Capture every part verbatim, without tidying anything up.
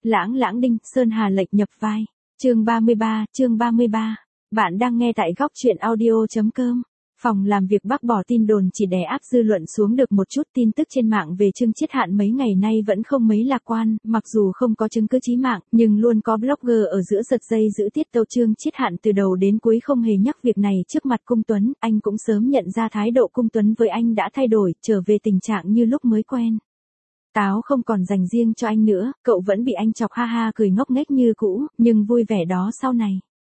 Lãng lãng đinh, Sơn Hà lệch nhập vai. Chương ba mươi ba, chương ba mươi ba. Bạn đang nghe tại góc truyện audio.com. Phòng làm việc bác bỏ tin đồn chỉ đè áp dư luận xuống được một chút. Tin tức trên mạng về Trương Chiết Hạn mấy ngày nay vẫn không mấy lạc quan, mặc dù không có chứng cứ chí mạng, nhưng luôn có blogger ở giữa giật dây giữ tiết tấu. Trương Chiết Hạn từ đầu đến cuối không hề nhắc việc này trước mặt Cung Tuấn, anh cũng sớm nhận ra thái độ Cung Tuấn với anh đã thay đổi, trở về tình trạng như lúc mới quen. Táo không còn dành riêng cho anh nữa, cậu vẫn bị anh chọc ha ha cười ngốc nghếch như cũ, nhưng vui vẻ đó sau này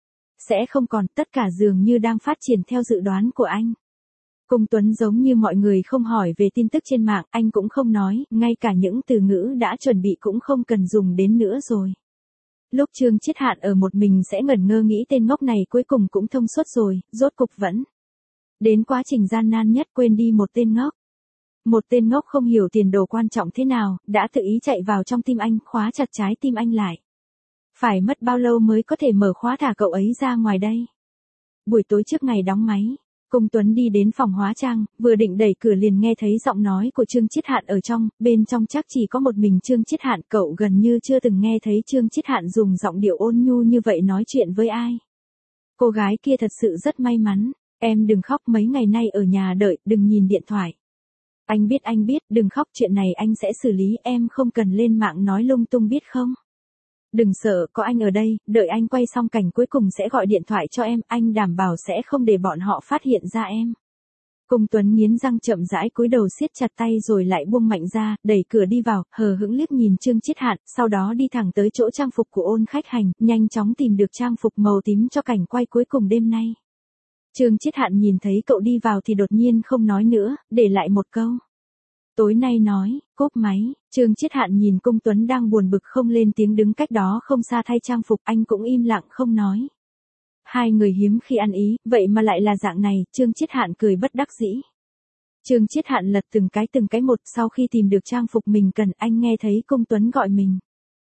sẽ không còn, tất cả dường như đang phát triển theo dự đoán của anh. Cung Tuấn giống như mọi người không hỏi về tin tức trên mạng, anh cũng không nói, ngay cả những từ ngữ đã chuẩn bị cũng không cần dùng đến nữa rồi. Lúc Trương Chiết Hạn ở một mình sẽ ngẩn ngơ nghĩ tên ngốc này cuối cùng cũng thông suốt rồi, rốt cục vẫn đến quá trình gian nan nhất, quên đi một tên ngốc. Một tên ngốc không hiểu tiền đồ quan trọng thế nào, đã tự ý chạy vào trong tim anh, khóa chặt trái tim anh lại. Phải mất bao lâu mới có thể mở khóa thả cậu ấy ra ngoài đây? Buổi tối trước ngày đóng máy, Cung Tuấn đi đến phòng hóa trang, vừa định đẩy cửa liền nghe thấy giọng nói của Trương Chiết Hạn ở trong, bên trong chắc chỉ có một mình Trương Chiết Hạn, cậu gần như chưa từng nghe thấy Trương Chiết Hạn dùng giọng điệu ôn nhu như vậy nói chuyện với ai. Cô gái kia thật sự rất may mắn, em đừng khóc, mấy ngày nay ở nhà đợi, đừng nhìn điện thoại. Anh biết anh biết, đừng khóc, chuyện này anh sẽ xử lý, em không cần lên mạng nói lung tung biết không? Đừng sợ, có anh ở đây, đợi anh quay xong cảnh cuối cùng sẽ gọi điện thoại cho em, anh đảm bảo sẽ không để bọn họ phát hiện ra em. Cung Tuấn nghiến răng chậm rãi cúi đầu siết chặt tay rồi lại buông mạnh ra, đẩy cửa đi vào, hờ hững liếc nhìn Trương Chiết Hạn, sau đó đi thẳng tới chỗ trang phục của Ôn Khách Hành, nhanh chóng tìm được trang phục màu tím cho cảnh quay cuối cùng đêm nay. Trương Chiết Hạn nhìn thấy cậu đi vào thì đột nhiên không nói nữa, để lại một câu. Tối nay nói, cúp máy. Trương Chiết Hạn nhìn Cung Tuấn đang buồn bực không lên tiếng đứng cách đó không xa thay trang phục, anh cũng im lặng không nói. Hai người hiếm khi ăn ý, vậy mà lại là dạng này, Trương Chiết Hạn cười bất đắc dĩ. Trương Chiết Hạn lật từng cái từng cái một, sau khi tìm được trang phục mình cần, anh nghe thấy Cung Tuấn gọi mình.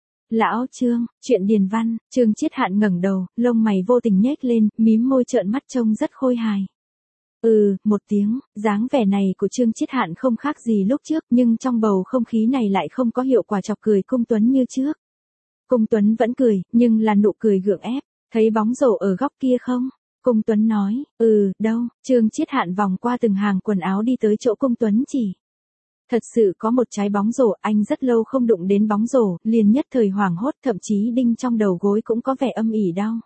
Lão Trương, chuyện điền văn. Trương Chiết Hạn ngẩng đầu, lông mày vô tình nhếch lên, mím môi trợn mắt trông rất khôi hài. Ừ, một tiếng, dáng vẻ này của Trương Chiết Hạn không khác gì lúc trước, nhưng trong bầu không khí này lại không có hiệu quả chọc cười Cung Tuấn như trước. Cung Tuấn vẫn cười, nhưng là nụ cười gượng ép. Thấy bóng rổ ở góc kia không? Cung Tuấn nói, ừ, đâu? Trương Chiết Hạn vòng qua từng hàng quần áo đi tới chỗ Cung Tuấn chỉ. Thật sự có một trái bóng rổ, anh rất lâu không đụng đến bóng rổ, liền nhất thời hoảng hốt, thậm chí đinh trong đầu gối cũng có vẻ âm ỉ đau.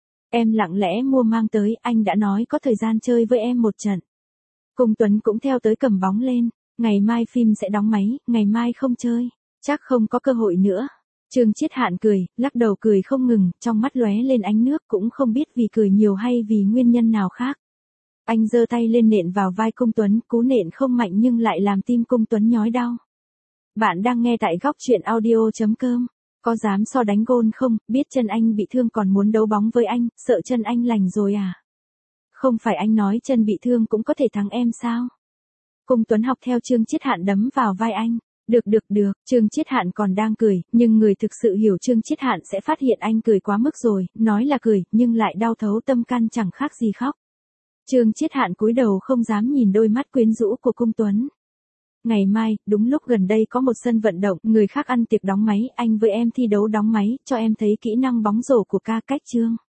Em lặng lẽ mua mang tới, anh đã nói có thời gian chơi với em một trận. Cung Tuấn cũng theo tới cầm bóng lên, ngày mai phim sẽ đóng máy, ngày mai không chơi, chắc không có cơ hội nữa. Trương Chiết Hạn cười, lắc đầu cười không ngừng, trong mắt lóe lên ánh nước, cũng không biết vì cười nhiều hay vì nguyên nhân nào khác. Anh giơ tay lên nện vào vai Cung Tuấn, cú nện không mạnh nhưng lại làm tim Cung Tuấn nhói đau. Bạn đang nghe tại góc truyện audio.com. Có dám so đánh gôn không, biết chân anh bị thương còn muốn đấu bóng với anh, sợ chân anh lành rồi à? Không phải anh nói chân bị thương cũng có thể thắng em sao? Cung Tuấn học theo Trương Chiết Hạn đấm vào vai anh. Được được được, Trương Chiết Hạn còn đang cười, nhưng người thực sự hiểu Trương Chiết Hạn sẽ phát hiện anh cười quá mức rồi, nói là cười, nhưng lại đau thấu tâm can chẳng khác gì khóc. Trương Chiết Hạn cúi đầu không dám nhìn đôi mắt quyến rũ của Cung Tuấn. Ngày mai, đúng lúc gần đây có một sân vận động, người khác ăn tiệc đóng máy, anh với em thi đấu đóng máy, cho em thấy kỹ năng bóng rổ của ca cách Trương.